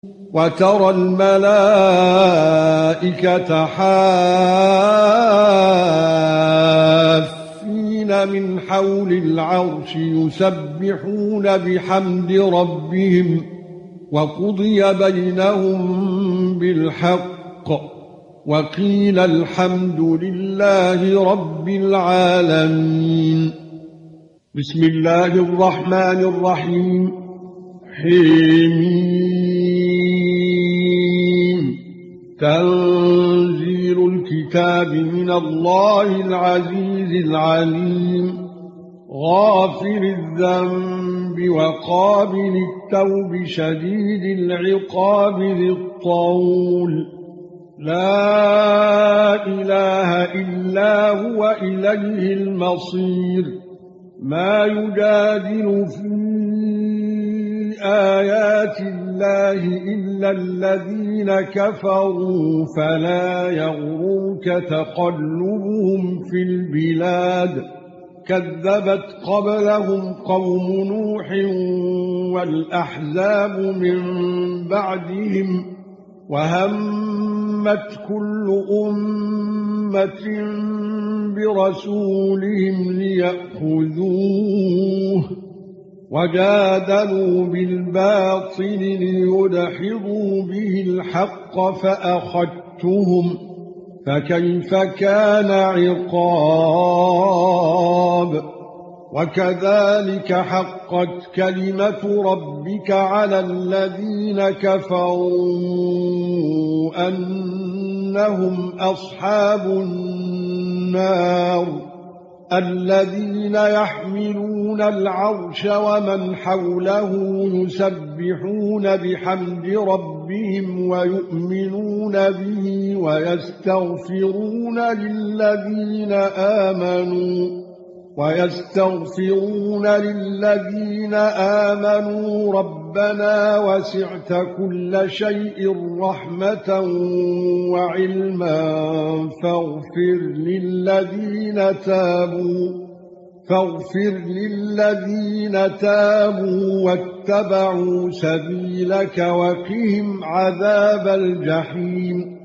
وترى الملائكة حافين من حول العرش يسبحون بحمد ربهم وقضي بينهم بالحق وقيل الحمد لله رب العالمين. بسم الله الرحمن الرحيم. حميم. تنزيل الكتاب من الله العزيز العليم. غافر الذنب وقابل التوب شديد العقاب ذي الطول. لا إله إلا هو إليه المصير. ما يجادل في آيات الله إلا الذين كفروا فلا يغرك تقلبهم في البلاد. كذبت قبلهم قوم نوح والأحزاب من بعدهم وهمت كل أمة برسولهم ليأخذوه وجادلوا بالباطل ليدحضوا به الحق فأخذتهم فكيف كان عقاب. وكذلك حقت كلمة ربك على الذين كفروا أنهم أصحاب النار. الذين يحملون العرش ومن حوله يسبحون بحمد ربهم ويؤمنون به ويستغفرون للذين آمنوا ربنا وسعت كل شيء رحمة وعلما فاغفر للذين تابوا واتبعوا سبيلك وقهم عذاب الجحيم.